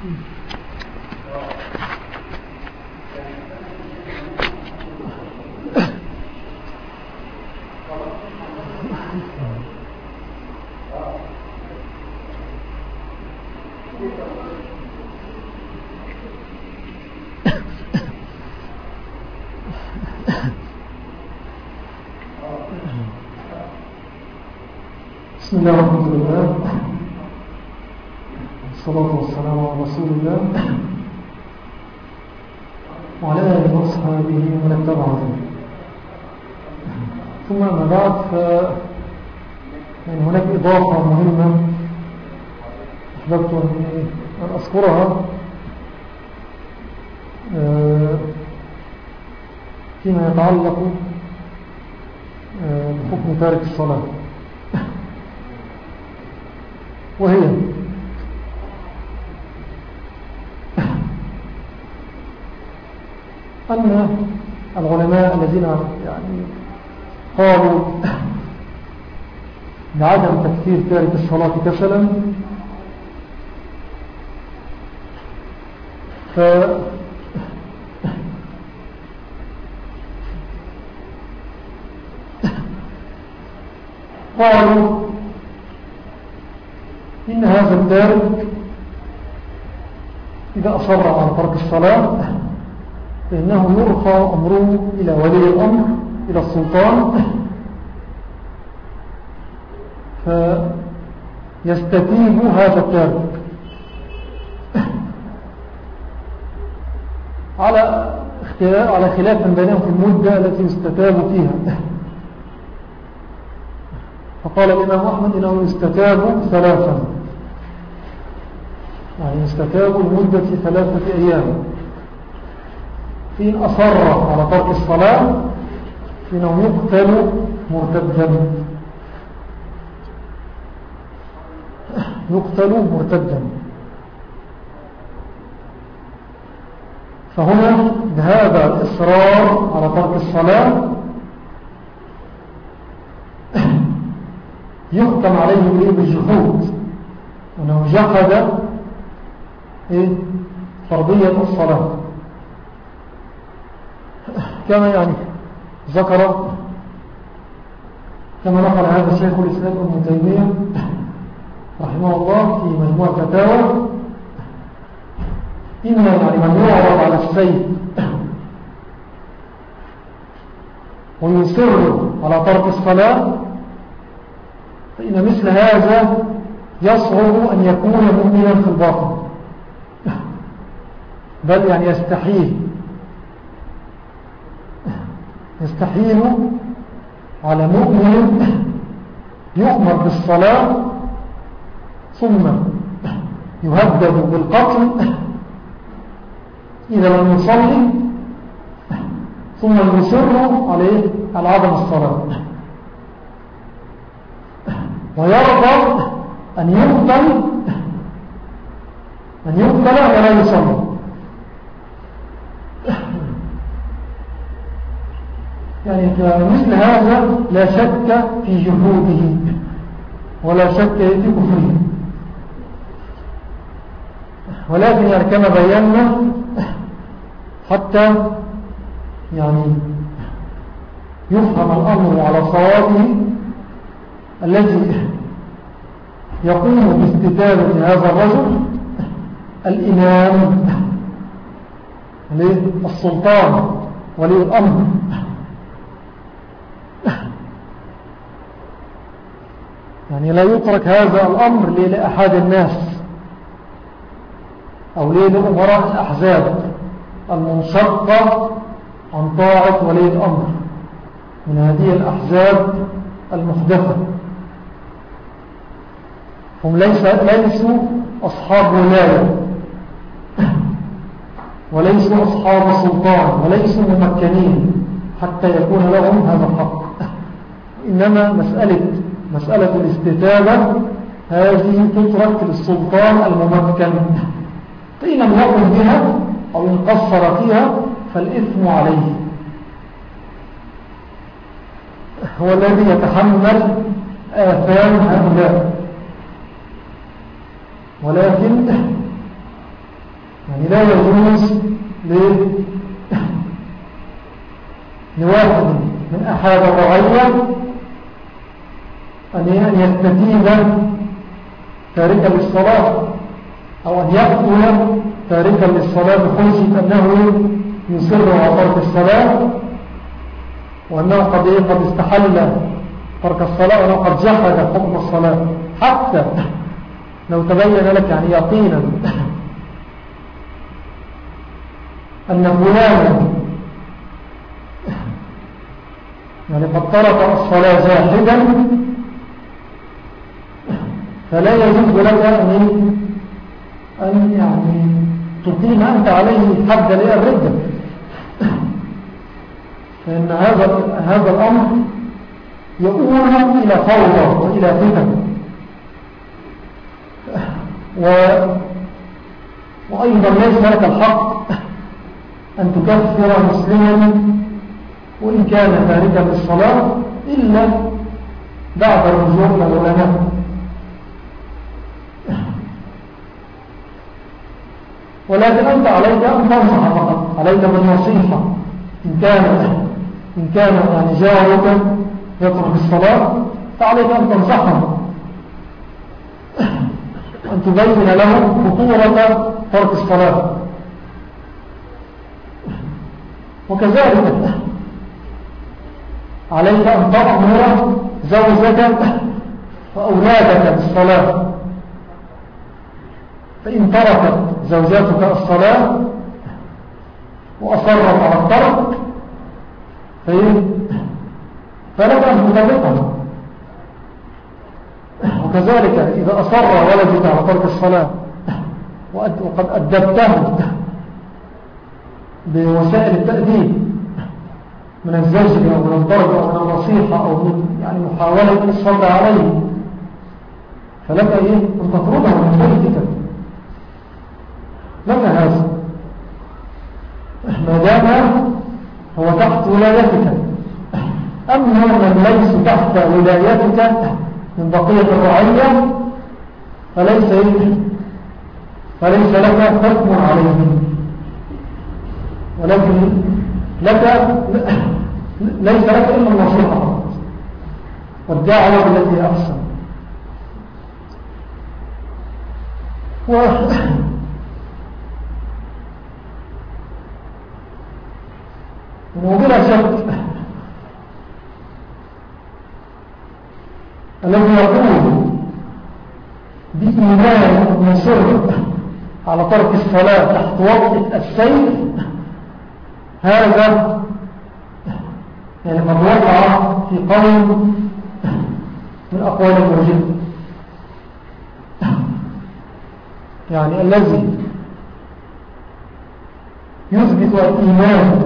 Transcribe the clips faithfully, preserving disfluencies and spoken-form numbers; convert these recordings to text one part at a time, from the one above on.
بسم الله الرحمن الرحيم. الصلاة والسلام على رسول الله وعلى آله وصحبه ومن اتبعه. ثم أما بعد ف يعني هناك إضافة مهمة أحببت أن أذكرها فيما يتعلق بحكم تارك الصلاة، وهي أن العلماء الذين يعني قالوا بعدم تكفير تارك الصلاة كسلا ف قالوا إن هذا التارك إذا أصر على ترك الصلاة فإنه يرفع أمره إلى ولي الأمر، إلى السلطان، فيستتيب هذا التارك على على خلاف بينهم في المدة التي يستتاب فيها. فقال الإمام أحمد إنه يستتاب ثلاثا، يعني يستتاب لمدة ثلاثة أيام، فإن أصر على ترك الصلاة فإنه يقتل مرتدا، يقتل مرتدا. فهنا بهذا الإصرار على ترك الصلاة يحكم عليه بالجحود، أنه جحد فرضية الصلاة، كما يعني ذكر كما نقل هذا الشيخ الإسلام ابن تيمية رحمه الله في مجموع فتاوى: إن يعني من يعرض على السيف ويصر على ترك الصلاة فإن مثل هذا يصعب أن يكون مؤمنا في الباطن، بل يعني يستحيل يستحيل على مؤمن يؤمر بالصلاة ثم يهدد بالقتل إذا لم يصلي ثم يصر عليه على عدم الصلاة، ويرضى أن يقتل أن يقتل ولا يصلي. يعني مثل هذا لا شك في جهوده ولا شك في كفره، ولكن يعني كما بينا حتى يعني يفهم الأمر على صوابه الذي يقوم باستتابة هذا الرجل الإمام السلطان ولي الأمر، يعني لا يترك هذا الأمر لأحد الناس أو لأمراء الأحزاب المنشقة عن طاعة ولي الأمر من هذه الأحزاب المحدثة. هم ليس ليسوا أصحاب ولاية وليسوا أصحاب سلطان وليسوا ممكنين حتى يكون لهم هذا الحق، إنما مسألة مسألة الاستتابة هذه تترك للسلطان الممكن، فإن لم يقم بها أو إن قصر فيها فالإثم عليه، هو الذي يتحمل آثام هؤلاء. ولكن يعني لا يجوز لواحد من أحد الرعية أن يستتيب تاركا للصلاة أو أن يقتل تاركا للصلاة بخشية أنه يصر على ترك الصلاة وأنه قد قد استحل ترك الصلاة وأنه قد جحد حكم الصلاة، حتى لو تبين لك يعني يقينا أن فلانا يعني قد ترك الصلاة جاحدا، فلا يجوز لك أن أن يعني تقيم أنت عليه حد الردة، فإن هذا هذا الأمر يؤول إلى فوضى وإلى فتن. و وأيضا ليس لك الحق أن تكفر مسلما وإن كان تاركا للصلاة إلا بعد الرجوع إلى العلماء. ولكن أنت عليك أن تنصح فقط، عليك بالنصيحة. إن كان إن كان يعني جارك يترك الصلاة فعليك أن تنصحه، أن تبين له خطورة ترك الصلاة. وكذلك عليك أن تأمر زوجك وأولادك بالصلاة، فإن تركت زوجاتك الصلاة وأصرت على الترك فلك أن تطبقها. وكذلك إذا أصر ولدك على ترك الصلاة وقد أدبته بوسائل التأديب من الزوج أو من الضرب أو من النصيحة أو من يعني محاولة الصبر عليه، فلك إيه أن تطرده من بيتك، لك هذا ما دام هو تحت ولايتك. أما من ليس تحت ولايتك من بقية الرعية فليس فليس لك حكم عليهم، ولكن لك ليس لك إلا النصيحة والدعوة التي هي أحسن. و وبلا شك الذي يقول بإيمان مصر على ترك الصلاة تحت وقت السيف، هذا يعني قد وقع في قول من أقوال المرجئة، يعني الذي يثبت الإيمان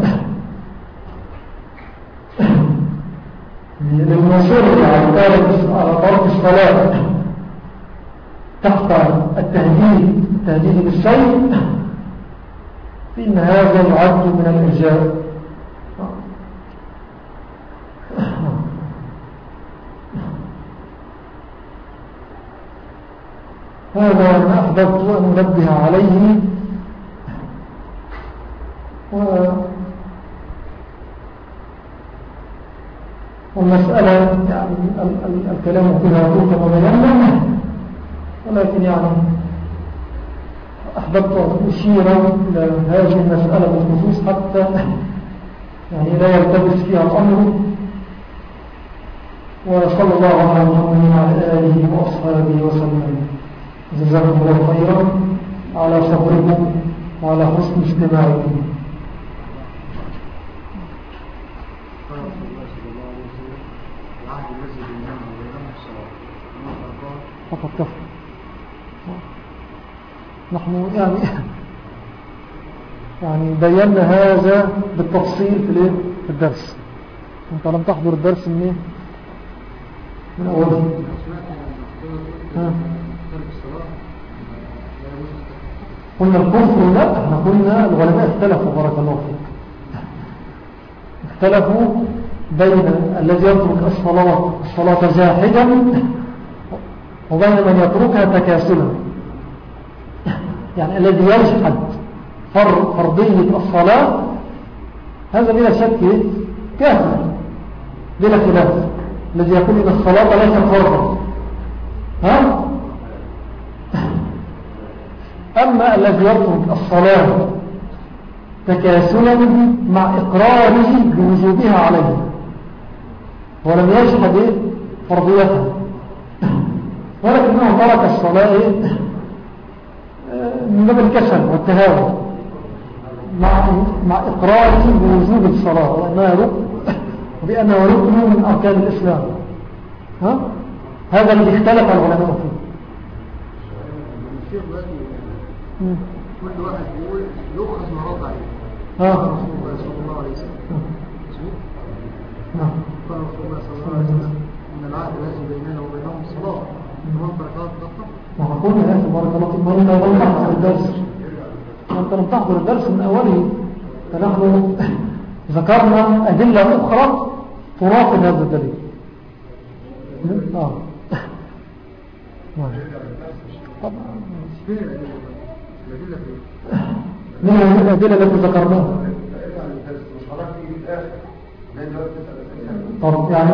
للمصر على ترك الصلاة تحت التهديد التهديد بالسيف، فإن هذا يعد من الإرجاء. هذا ما أحببت أن أنبه عليه. و والمسألة يعني ال ال الكلام فيها طول كما بينا، ولكن يعني أحببت أن أشير إلى هذه المسألة بالخصوص حتى يعني لا يلتبس فيها الأمر. وصلى الله على محمد وعلى آله وأصحابه وسلم. جزاكم الله خيرا على صبركم وعلى حسن استماعكم. فقط كفر. نحن يعني يعني بينا هذا بالتفصيل في في الدرس. انت لم تحضر الدرس منين؟ من أوله. ها قلنا الكفر لا، احنا قلنا العلماء اختلفوا بارك الله فيك، اختلفوا بين الذي يترك الصلاة الصلاة جاحدا وبين من يتركها تكاسلا. يعني الذي يجحد فرضية الصلاة هذا بلا شك كافر بلا خلاف. الذي يقول إن الصلاة ليست فرضا ها؟ أما الذي يترك الصلاة تكاسلا مع إقراره بوجوبها عليه ولم يجحد فرضيتها ولكنه ترك الصلاة من باب الكسل والتهاون مع مع إقراره بوجوب الصلاة وأنها ركن وبأنها ركن من أركان الإسلام. ها؟ هذا الذي اختلف العلماء فيه. كل واحد يقول يؤخذ ورد عليه. ها؟ رسول الله صلى الله عليه وسلم. نعم. قال رسول الله صلى الله عليه وسلم إن العهد الذي بيننا وبينهم الصلاة. ومن تركها تكفر. ما قلنا يا أخي بارك الله فيك ما لم تحضر الدرس. أنت لم تحضر الدرس من أوله. فنحن ذكرنا أدلة أخرى تناقض هذا الدليل. آه. طبعا. من الأدلة التي ذكرناها؟ طب يعني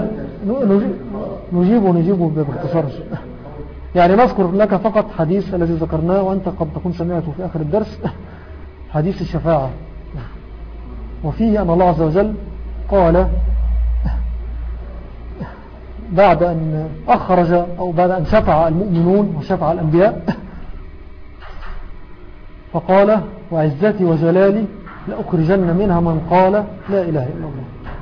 نجيب ونجيبه باختصار. يعني نذكر لك فقط حديث الذي ذكرناه وأنت قد تكون سمعته في آخر الدرس، حديث الشفاعة، وفيه أن الله عز وجل قال بعد أن أخرج أو بعد أن شفع المؤمنون وشفع الأنبياء فقال وعزتي وجلالي لأخرجن منها من قال لا إله إلا الله.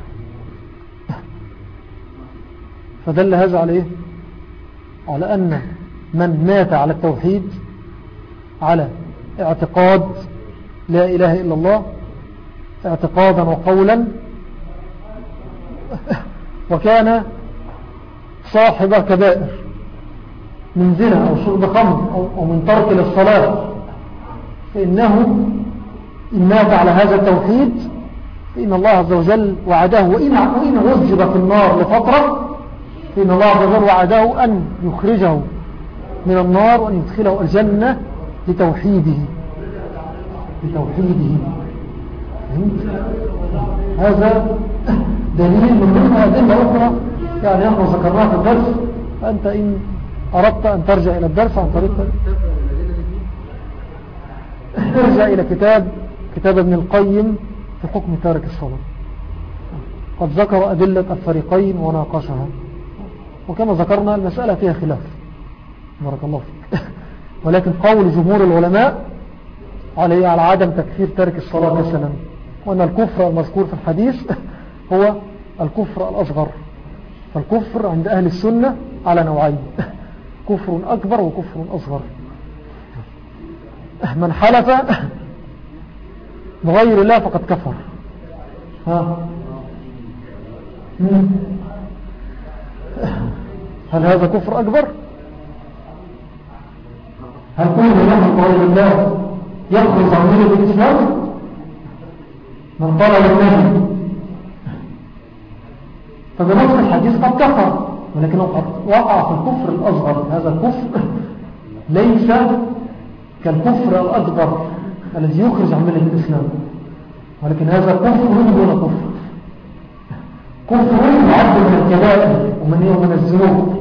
فدل هذا عليه على أن من مات على التوحيد على اعتقاد لا إله إلا الله اعتقادا وقولا وكان صاحب كبائر من زنا أو شرب خمر أو من ترك للصلاة فإنه إن مات على هذا التوحيد فإن الله عز وجل وعده وإن عذب في النار لفترة فإن الله عز وجل وعده أن يخرجه من النار وأن يدخله الجنة لتوحيده لتوحيده. هذا دليل من ضمن أدلة أخرى يعني نحن ذكرناها في الدرس. أنت إن أردت أن ترجع إلى الدرس عن طريق ارجع إلى كتاب كتاب ابن القيم في حكم تارك الصلاة، قد ذكر أدلة الفريقين وناقشها، وكما ذكرنا المسألة فيها خلاف بارك الله فيك ولكن قول جمهور العلماء عليه على عدم تكفير تارك الصلاة مثلا، وأن الكفر المذكور في الحديث هو الكفر الأصغر. فالكفر عند أهل السنة على نوعين، كفر أكبر وكفر أصغر. من حلف بغير الله فقد كفر. ها هل هذا كفر أكبر؟ هل كل من يحلف بغير الله يخرج عن ملة الإسلام؟ من طلب النبي فبنص الحديث قد كفر، ولكنه قد وقع في الكفر الأصغر. هذا الكفر ليس كالكفر الأكبر الذي يخرج عن ملة الإسلام، ولكن هذا كفر دون كفر، كفر يعد من الكبائر ومن من الذنوب،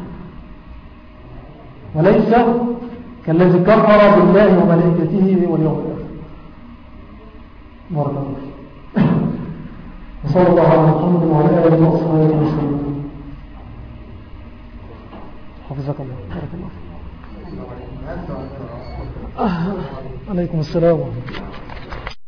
وليس كالذي كفر بالله وملائكته واليوم الآخر. بارك الله فيك. وصلى الله على محمد وعلى آله وصحبه وسلم. حفظك الله. بارك الله فيك. عليكم السلام ورحمة الله.